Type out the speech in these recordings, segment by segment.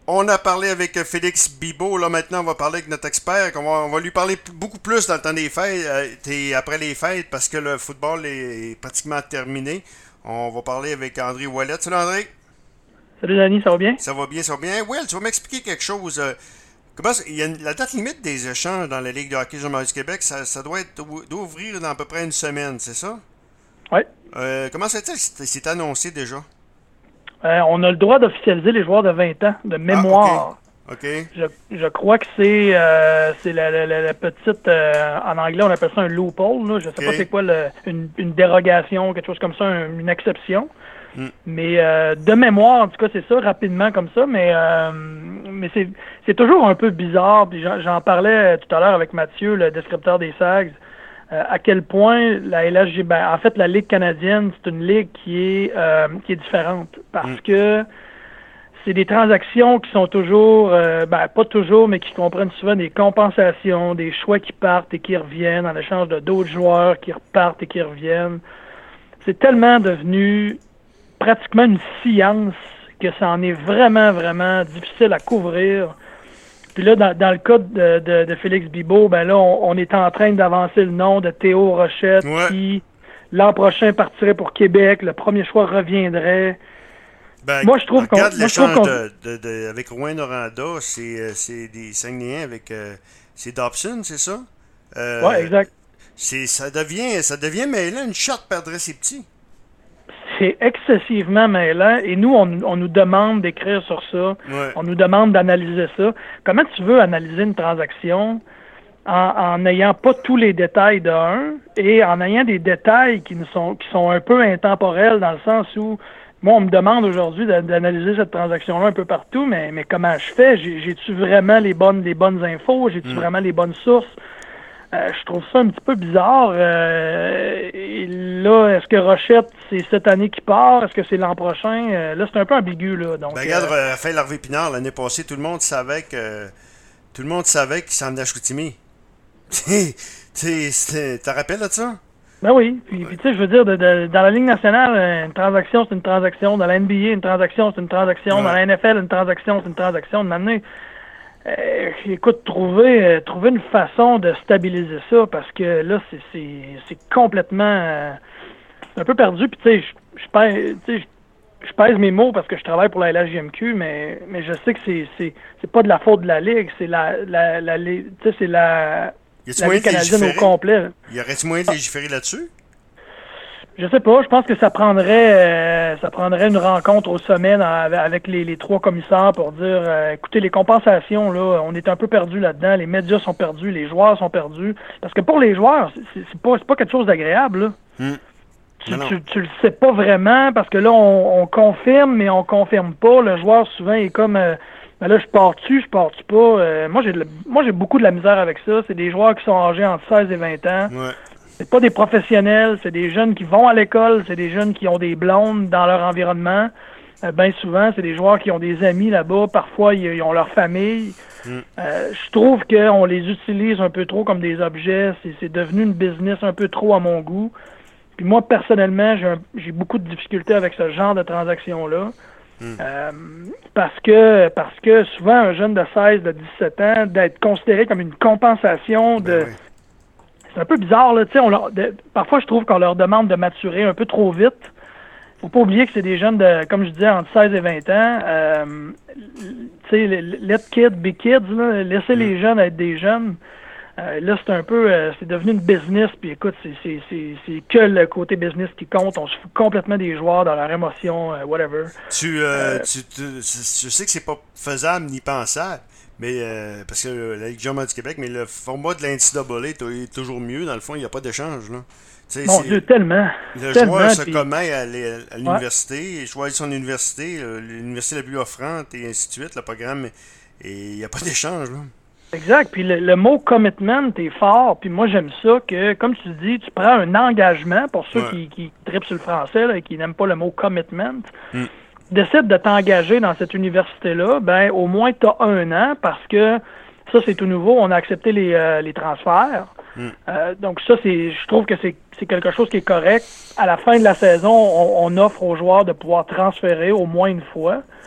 On a parlé avec Félix Bibeau. Là, maintenant, on va parler avec notre expert. On va lui parler beaucoup plus dans le temps des fêtes et après les fêtes parce que le football est pratiquement terminé. On va parler avec André Ouellet. Salut André. Salut Danny, ça va bien? Ça va bien, ça va bien. Will, tu vas m'expliquer quelque chose. Il y a la date limite des échanges dans la Ligue de hockey junior du Québec, ça doit être d'ouvrir dans à peu près une semaine, c'est ça? Oui. Comment ça fait-il que c'est annoncé déjà? On a le droit d'officialiser les joueurs de 20 ans, de Ah, ok. mémoire. Ok. Je crois que c'est la petite, en anglais on appelle ça un loophole, là. Je sais Ok. pas c'est quoi une dérogation, quelque chose comme ça, une exception. Hmm. Mais de mémoire, en tout cas, c'est ça, rapidement comme ça, mais c'est toujours un peu bizarre. Puis j'en parlais tout à l'heure avec Mathieu, le descripteur des Sags, à quel point la LHJ, en fait, la Ligue canadienne, c'est une ligue qui est différente. Parce que c'est des transactions qui sont toujours, pas toujours, mais qui comprennent souvent des compensations, des choix qui partent et qui reviennent en échange de d'autres joueurs qui repartent et qui reviennent. C'est tellement devenu pratiquement une science que ça en est vraiment, vraiment difficile à couvrir. Puis là, dans le cas de Félix Bibeau, ben là, on est en train d'avancer le nom de Théo Rochette Ouais. qui, l'an prochain, partirait pour Québec. Le premier choix reviendrait. Ben, Moi, je trouve qu'on... regarde Moi, je trouve l'échange qu'on... avec Rouen Noranda, c'est des Saguenayens avec c'est Dobson, c'est ça? Ouais, Euh, exact. ça devient mêlant, une shot perdrait ses petits. C'est excessivement mêlant et nous, on nous demande d'écrire sur ça. Ouais. On nous demande d'analyser ça. Comment tu veux analyser une transaction en n'ayant pas tous les détails d'un et en ayant des détails qui sont un peu intemporels dans le sens où moi, on me demande aujourd'hui d'analyser cette transaction-là un peu partout, mais comment je fais? J'ai-tu vraiment les bonnes infos? J'ai-tu vraiment les bonnes sources? Je trouve ça un petit peu bizarre. Et là, est-ce que Rochette, c'est cette année qui part? Est-ce que c'est l'an prochain? Là, c'est un peu ambigu, là. Donc, Ben, regarde, Raphaël Harvey Pinard, l'année passée, tout le monde savait qu'il s'en venait à Chicoutimi. T'as rappelles de ça? ben oui. Puis, Ouais. tu sais, je veux dire, dans la Ligue nationale, une transaction, c'est une transaction. Dans la NBA, une transaction, c'est une transaction. Dans Ouais. la NFL, une transaction, c'est une transaction. De m'amener, écoute, trouver une façon de stabiliser ça parce que là, c'est complètement un peu perdu. Puis, tu sais, je pèse mes mots parce que je travaille pour la LHJMQ, mais je sais que c'est pas de la faute de la Ligue, c'est tu sais, c'est Y a-tu la moyen Ligue de canadienne au légiférer? complet, là. Y aurait-tu moyen de légiférer là-dessus? Je sais pas, je pense que ça prendrait une rencontre au sommet avec les trois commissaires pour dire écoutez, les compensations, là, on est un peu perdu là-dedans, les médias sont perdus, les joueurs sont perdus. Parce que pour les joueurs, c'est pas quelque chose d'agréable, là. Hmm. Tu, Non, non. tu, tu le sais pas vraiment parce que là, on confirme, mais on confirme pas. Le joueur, souvent, est comme ben là, je pars-tu pas. Moi, j'ai beaucoup de la misère avec ça. C'est des joueurs qui sont âgés entre 16 et 20 ans. Ouais. C'est pas des professionnels, c'est des jeunes qui vont à l'école, c'est des jeunes qui ont des blondes dans leur environnement. Bien souvent, c'est des joueurs qui ont des amis là-bas. Parfois, ils ont leur famille. Hmm. Je trouve qu'on les utilise un peu trop comme des objets. C'est devenu une business un peu trop à mon goût. Puis moi, personnellement, j'ai beaucoup de difficultés avec ce genre de transaction-là. Parce que souvent, un jeune de 16, de 17 ans, d'être considéré comme une compensation Ben de... oui. C'est un peu bizarre, là. Tu sais, parfois, je trouve qu'on leur demande de maturer un peu trop vite. Faut pas oublier que c'est des jeunes de, comme je disais, entre 16 et 20 ans. Tu sais, let kids be kids, là. Laissez les jeunes être des jeunes. Là, c'est un peu, c'est devenu une business, puis écoute, c'est que le côté business qui compte. On se fout complètement des joueurs dans leur émotion, whatever. Je sais que c'est pas faisable ni pensable, mais parce que la Ligue junior du Québec, mais le format de l'NCAA est toujours mieux. Dans le fond, il n'y a pas d'échange, là. Tu sais, Mon Dieu, tellement, le joueur tellement, se puis commet à ouais. l'université, il choisit son université, l'université la plus offrante, et ainsi de suite, le programme, et il n'y a pas d'échange, là. Exact. Puis le mot commitment est fort. Puis moi, j'aime ça que, comme tu dis, tu prends un engagement, pour ceux Ouais. qui trippent sur le français là, et qui n'aiment pas le mot commitment, Mm. décides de t'engager dans cette université-là, ben au moins tu as un an parce que ça, c'est tout nouveau. On a accepté les transferts. Mm. Donc ça, je trouve que c'est quelque chose qui est correct. À la fin de la saison, on offre aux joueurs de pouvoir transférer au moins une fois.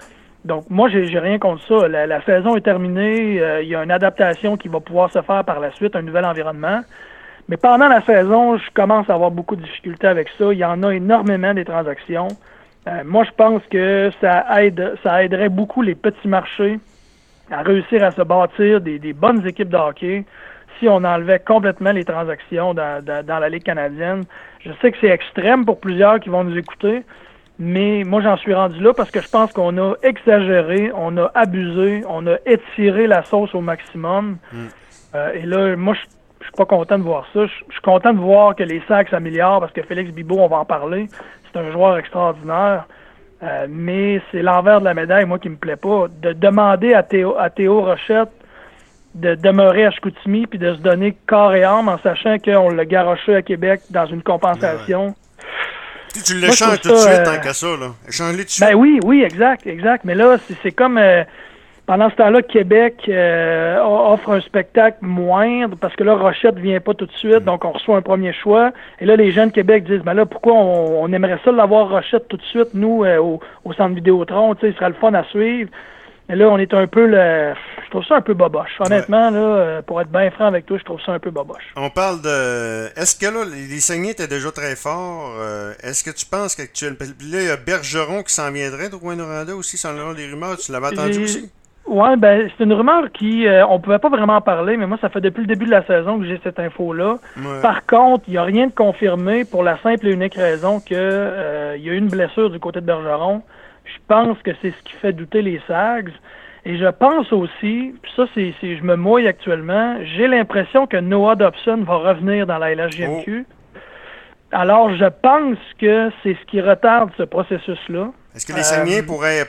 Donc, moi, j'ai rien contre ça. La saison est terminée. Il y a une adaptation qui va pouvoir se faire par la suite, un nouvel environnement. Mais pendant la saison, je commence à avoir beaucoup de difficultés avec ça. Il y en a énormément des transactions. Moi, je pense que ça aiderait beaucoup les petits marchés à réussir à se bâtir des bonnes équipes de hockey si on enlevait complètement les transactions dans la Ligue canadienne. Je sais que c'est extrême pour plusieurs qui vont nous écouter, mais moi, j'en suis rendu là parce que je pense qu'on a exagéré, on a abusé, on a étiré la sauce au maximum. Et là, moi, je suis pas content de voir ça. Je suis content de voir que les Sags s'améliorent parce que Félix Bibeau, on va en parler, c'est un joueur extraordinaire. Mais c'est l'envers de la médaille, moi, qui me plaît pas. De demander à Théo Rochette de demeurer à Chicoutimi puis de se donner corps et âme en sachant qu'on l'a garoché à Québec dans une compensation. Ouais. Tu l'échanges tout de suite tant qu'à ça, là. Échange-les tout de suite. Ben oui, exact. Mais là, c'est comme... pendant ce temps-là, Québec offre un spectacle moindre parce que là, Rochette ne vient pas tout de suite, donc on reçoit un premier choix. Et là, les gens de Québec disent, ben là, pourquoi on aimerait ça l'avoir Rochette tout de suite, nous, au centre Vidéotron, tu sais, il serait le fun à suivre. Et là, on est un peu je trouve ça un peu boboche. Honnêtement, là, pour être bien franc avec toi, je trouve ça un peu boboche. On parle de... Est-ce que là, les Saguenay étaient déjà très forts? Est-ce que tu penses qu'actuellement... Là, il y a Bergeron qui s'en viendrait de Rouyn-Noranda aussi, selon les rumeurs. Tu l'avais entendu aussi? Oui, ben c'est une rumeur qui on pouvait pas vraiment en parler, mais moi ça fait depuis le début de la saison que j'ai cette info-là. Ouais. Par contre, il n'y a rien de confirmé pour la simple et unique raison que il y a eu une blessure du côté de Bergeron. Je pense que c'est ce qui fait douter les Sags. Et je pense aussi, puis ça c'est je me mouille actuellement, j'ai l'impression que Noah Dobson va revenir dans la LHJMQ. Oh. Alors je pense que c'est ce qui retarde ce processus-là. Est-ce que les Saguenay pourraient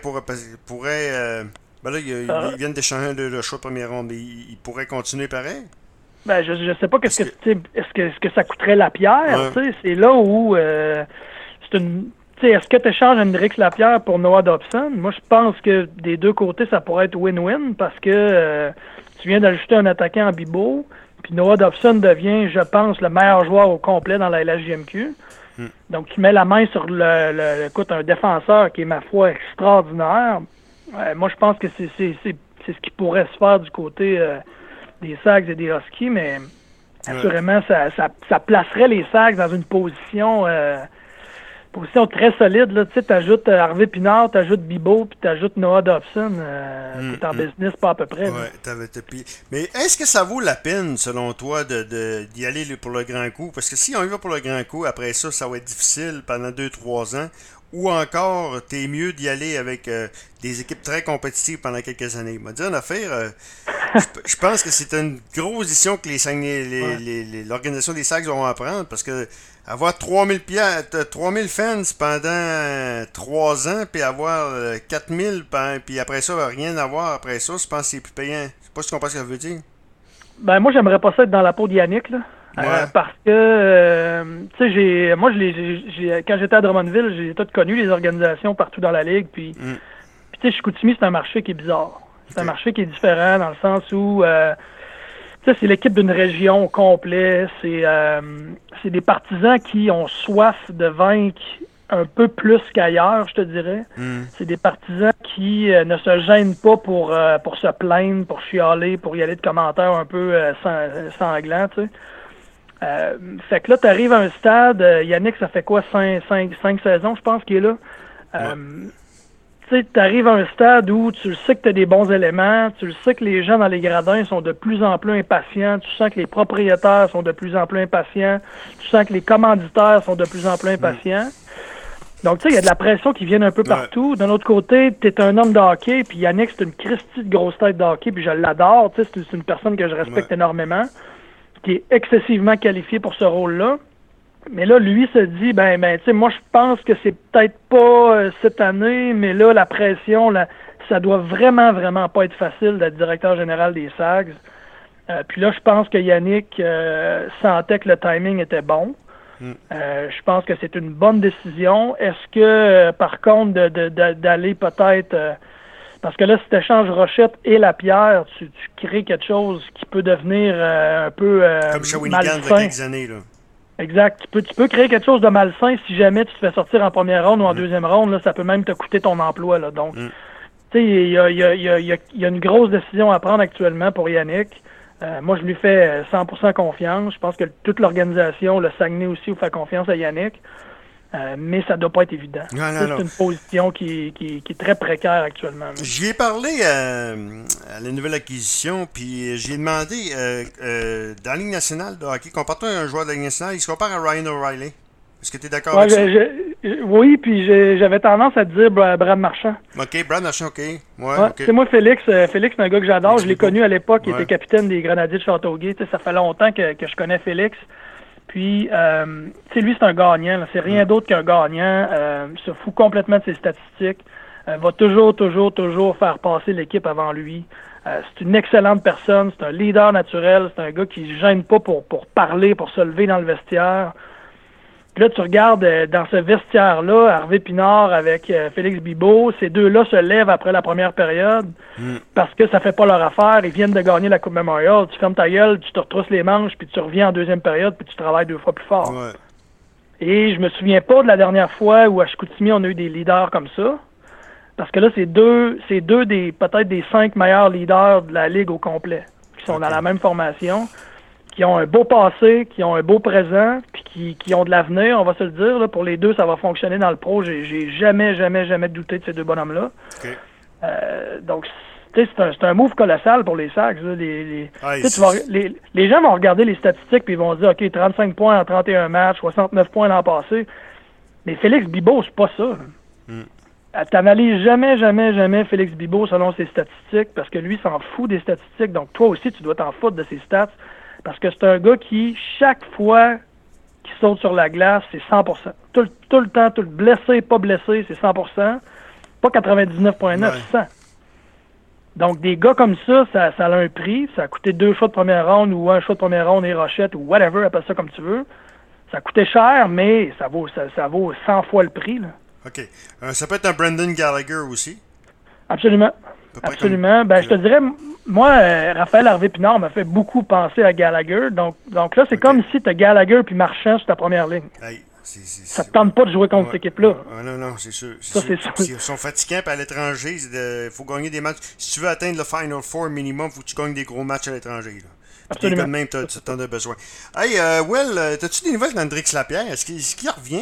ben là, ils viennent d'échanger le choix de première ronde, mais ils pourraient continuer pareil? Ben, je sais pas est-ce que ça coûterait Lapierre, tu sais, c'est là où c'est une... Tu sais, est-ce que tu échanges Hendrix Lapierre pour Noah Dobson? Moi, je pense que des deux côtés, ça pourrait être win-win parce que tu viens d'ajouter un attaquant en Bibeau, puis Noah Dobson devient, je pense, le meilleur joueur au complet dans la LHJMQ. Donc, tu mets la main sur écoute, un défenseur qui est, ma foi, extraordinaire. Moi, je pense que c'est ce qui pourrait se faire du côté des Sags et des Huskies, mais assurément, ça placerait les Sags dans une position très solide. Tu sais, t'ajoutes Harvey Pinard, t'ajoutes Bibeau, puis t'ajoutes Noah Dobson. T'es en business pas à peu près. Mais est-ce que ça vaut la peine, selon toi, d'y aller pour le grand coup? Parce que si on y va pour le grand coup, après ça va être difficile pendant 2-3 ans. Ou encore, t'es mieux d'y aller avec des équipes très compétitives pendant quelques années. Il m'a dit une affaire, je pense que c'est une grosse décision que l'organisation des Sags vont apprendre, parce que avoir 3000 fans pendant 3 ans, puis avoir 4000, puis après ça, rien avoir après ça, je pense que c'est plus payant. Je sais pas si tu comprends ce que ça veut dire. Ben moi, j'aimerais pas ça être dans la peau d'Yannick, là. Parce que, tu sais, quand j'étais à Drummondville, j'ai tout connu les organisations partout dans la ligue. Puis tu sais, Chicoutimi, c'est un marché qui est bizarre. C'est un marché qui est différent dans le sens où, tu sais, c'est l'équipe d'une région au complet. C'est des partisans qui ont soif de vaincre un peu plus qu'ailleurs, je te dirais. C'est des partisans qui ne se gênent pas pour se plaindre, pour chialer, pour y aller de commentaires un peu sanglants, tu sais. Fait que là, tu arrives à un stade, Yannick, ça fait quoi, 5 saisons, je pense qu'il est là. Tu sais, tu arrives à un stade où tu le sais que tu as des bons éléments, tu le sais que les gens dans les gradins sont de plus en plus impatients, tu sens que les propriétaires sont de plus en plus impatients, tu sens que les commanditaires sont de plus en plus impatients. Donc, tu sais, il y a de la pression qui vient un peu partout. D'un autre côté, tu es un homme de hockey, puis Yannick, c'est une Christie de grosse tête de hockey, puis je l'adore, tu sais, c'est une personne que je respecte énormément, qui est excessivement qualifié pour ce rôle-là. Mais là, lui se dit, ben, tu sais, moi, je pense que c'est peut-être pas cette année, mais là, la pression, ça doit vraiment, vraiment pas être facile d'être directeur général des Sags. Puis là, je pense que Yannick sentait que le timing était bon. Je pense que c'est une bonne décision. Est-ce que, par contre, d'aller peut-être... parce que là, si tu échanges Rochette et Lapierre, tu crées quelque chose qui peut devenir un peu comme Shawinigan de quelques années, là. Exact. Tu peux créer quelque chose de malsain si jamais tu te fais sortir en première ronde ou en deuxième ronde. Là, ça peut même te coûter ton emploi. Là. Donc, tu sais, il y a une grosse décision à prendre actuellement pour Yannick. Moi, je lui fais 100% confiance. Je pense que toute l'organisation, le Saguenay aussi, vous fait confiance à Yannick. Mais ça doit pas être évident. C'est une position qui est très précaire actuellement. J'y ai parlé à la nouvelle acquisition, puis j'y ai demandé dans la Ligue nationale de hockey, comparant un joueur de la Ligue nationale, il se compare à Ryan O'Reilly. Est-ce que tu es d'accord avec ça? Oui, puis j'avais tendance à te dire Brad Marchand. OK, Brad Marchand, OK. Okay. C'est moi, Félix. Félix, c'est un gars que j'adore. Je l'ai connu à l'époque. Il était capitaine des Grenadiers de Châteauguay. Ça fait longtemps que je connais Félix. Puis, lui, c'est un gagnant. Là. C'est rien d'autre qu'un gagnant. Il se fout complètement de ses statistiques. Va toujours faire passer l'équipe avant lui. C'est une excellente personne. C'est un leader naturel. C'est un gars qui ne gêne pas pour parler, pour se lever dans le vestiaire. Puis là, tu regardes dans ce vestiaire-là, Harvey Pinard avec Félix Bibeau, ces deux-là se lèvent après la première période parce que ça fait pas leur affaire. Ils viennent de gagner la Coupe Memorial. Tu fermes ta gueule, tu te retrousses les manches, puis tu reviens en deuxième période, puis tu travailles 2 fois plus fort. Ouais. Et je me souviens pas de la dernière fois où à Chicoutimi, on a eu des leaders comme ça. Parce que là, c'est deux des peut-être des 5 meilleurs leaders de la Ligue au complet, qui sont dans la même formation, qui ont un beau passé, qui ont un beau présent, puis qui ont de l'avenir, on va se le dire. Là, pour les deux, ça va fonctionner dans le pro. J'ai jamais douté de ces deux bonhommes-là. Okay. Donc, c'est un move colossal pour les Sags. Là. Les gens vont regarder les statistiques puis ils vont dire, OK, 35 points en 31 matchs, 69 points l'an passé. Mais Félix Bibeau, c'est pas ça. T'analyses jamais Félix Bibeau selon ses statistiques parce que lui s'en fout des statistiques. Donc, toi aussi, tu dois t'en foutre de ses stats. Parce que c'est un gars qui, chaque fois qu'il saute sur la glace, c'est 100%. Tout le temps, tout blessé, pas blessé, c'est 100%. Pas 99,9, 100. Donc, des gars comme ça a un prix. Ça a coûté 2 choix de première ronde ou 1 choix de première ronde et Rochette ou whatever, appelle ça comme tu veux. Ça a coûté cher, mais ça vaut 100 fois le prix. Là. OK. Ça peut être un Brendan Gallagher aussi? Absolument. Absolument. Je te dirais, moi, Raphaël Harvey-Pinard m'a fait beaucoup penser à Gallagher. Donc là, c'est comme si tu as Gallagher puis Marchand sur ta première ligne. Hey, ça te tente pas de jouer contre cette équipe-là. Non, c'est sûr. C'est sûr. Ils sont fatigants, puis à l'étranger, il faut gagner des matchs. Si tu veux atteindre le Final Four minimum, il faut que tu gagnes des gros matchs à l'étranger. Là. Absolument. Même, tu en as besoin. Hey, Will, as-tu des nouvelles d'Hendrix Lapierre? Est-ce qu'il revient?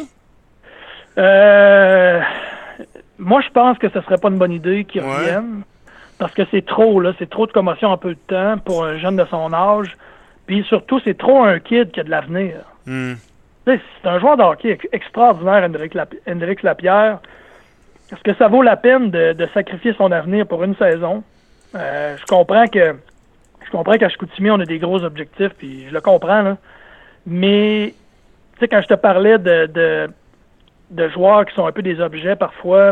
Moi, je pense que ce serait pas une bonne idée qu'il revienne. Parce que c'est trop, là. C'est trop de commotion en peu de temps pour un jeune de son âge. Puis surtout, c'est trop un kid qui a de l'avenir. C'est un joueur de hockey extraordinaire, Hendrix Lapierre. Est-ce que ça vaut la peine de sacrifier son avenir pour une saison? Je comprends qu'à Chicoutimi, on a des gros objectifs, puis je le comprends, là. Mais, tu sais, quand je te parlais de joueurs qui sont un peu des objets parfois,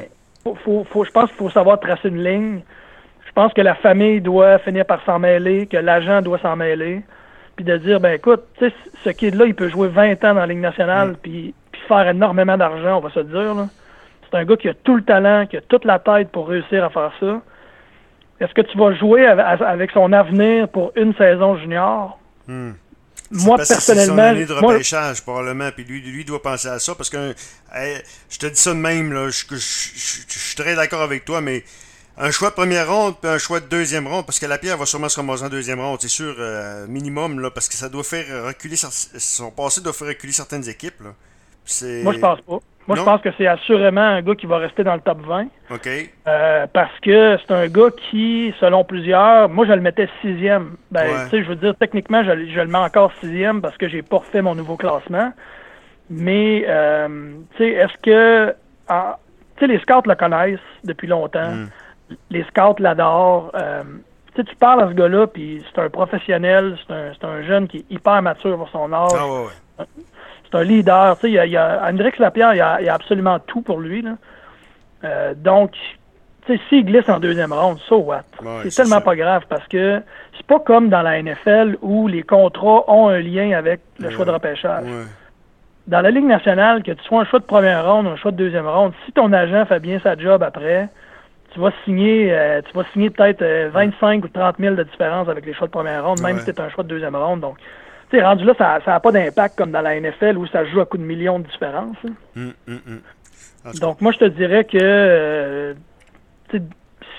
je pense qu'il faut savoir tracer une ligne. Je pense que la famille doit finir par s'en mêler, que l'agent doit s'en mêler, puis de dire, écoute, tu sais, ce kid-là, il peut jouer 20 ans dans la Ligue nationale, puis faire énormément d'argent, on va se le dire, là. C'est un gars qui a tout le talent, qui a toute la tête pour réussir à faire ça. Est-ce que tu vas jouer avec son avenir pour une saison junior? Moi, personnellement... C'est son année de repêchage, probablement, puis lui doit penser à ça, parce que, je te dis ça de même, là, je suis très d'accord avec toi, mais un choix de première ronde, puis un choix de deuxième ronde, parce que Lapierre va sûrement se ramasser en deuxième ronde, c'est sûr, minimum, là, parce que ça doit faire reculer, son passé doit faire reculer certaines équipes, là. Moi, je pense pas. Moi, je pense que c'est assurément un gars qui va rester dans le top 20. OK. Parce que c'est un gars qui, selon plusieurs, moi, je le mettais 6e. Tu sais, je veux dire, techniquement, je le mets encore 6e parce que j'ai pas refait mon nouveau classement. Mais, tu sais, est-ce que... Tu sais, les scouts le connaissent depuis longtemps. Les scouts l'adorent. Tu sais, tu parles à ce gars-là, puis c'est un professionnel, c'est un jeune qui est hyper mature pour son âge. Ah ouais. C'est un leader. Tu sais, Hendrix Lapierre, il y a absolument tout pour lui, là. Donc, tu sais, s'il glisse en deuxième ronde, so what? C'est tellement ça. Pas grave parce que c'est pas comme dans la NFL où les contrats ont un lien avec le choix de repêchage. Dans la Ligue nationale, que tu sois un choix de première ronde ou un choix de deuxième ronde, si ton agent fait bien sa job après, tu vas signer peut-être 25 ou 30 000 de différence avec les choix de première ronde, même si c'est un choix de deuxième ronde. Donc, tu sais, rendu là, ça n'a pas d'impact comme dans la NFL où ça joue à coups de millions de différence. Donc, moi, je te dirais que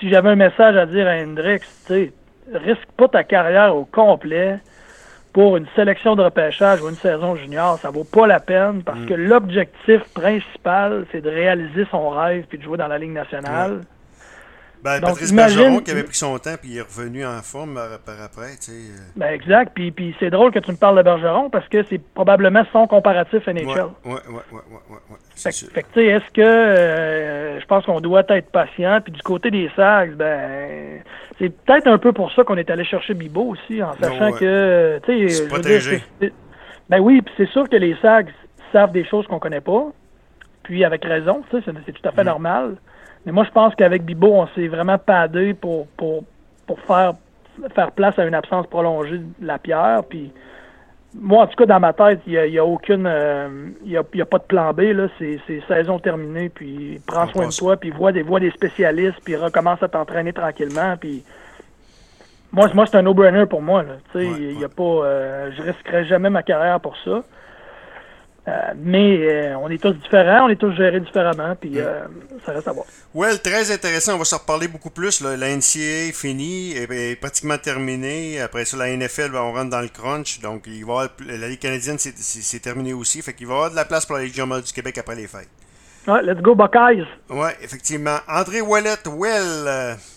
si j'avais un message à dire à Hendrix, tu sais, risque pas ta carrière au complet pour une sélection de repêchage ou une saison junior, ça vaut pas la peine parce que l'objectif principal, c'est de réaliser son rêve puis de jouer dans la Ligue nationale. Ouais. Ben, Donc, Patrice imagine, Bergeron qui avait pris son temps puis il est revenu en forme par après, tu sais. Ben exact. Puis c'est drôle que tu me parles de Bergeron parce que c'est probablement son comparatif NHL. Ouais. Fait que tu sais, est-ce que je pense qu'on doit être patient. Puis du côté des Sags, ben c'est peut-être un peu pour ça qu'on est allé chercher Bibeau aussi, en sachant que tu sais, protégé. Ben oui, puis c'est sûr que les Sags savent des choses qu'on connaît pas. Puis avec raison, tu sais, c'est tout à fait normal. Mais moi, je pense qu'avec Bibeau, on s'est vraiment padé pour faire place à une absence prolongée de Lapierre. Puis moi, en tout cas, dans ma tête, il y a aucune, il y a pas de plan B là. C'est saison terminée. Puis prends soin de toi. Puis vois des spécialistes. Puis recommence à t'entraîner tranquillement. Puis moi, c'est un no-brainer pour moi. Tu sais, il y a pas, je risquerais jamais ma carrière pour ça. Mais on est tous différents, on est tous gérés différemment, puis ça reste à voir. Well, très intéressant, on va s'en reparler beaucoup plus. Là. La NCAA est finie, est pratiquement terminée. Après ça, la NFL, on rentre dans le crunch. Donc, il va la Ligue canadienne, c'est terminé aussi. Fait qu'il va y avoir de la place pour la Ligue junior du Québec après les fêtes. Ouais, let's go Buckeyes! Ouais, effectivement. André Ouellet,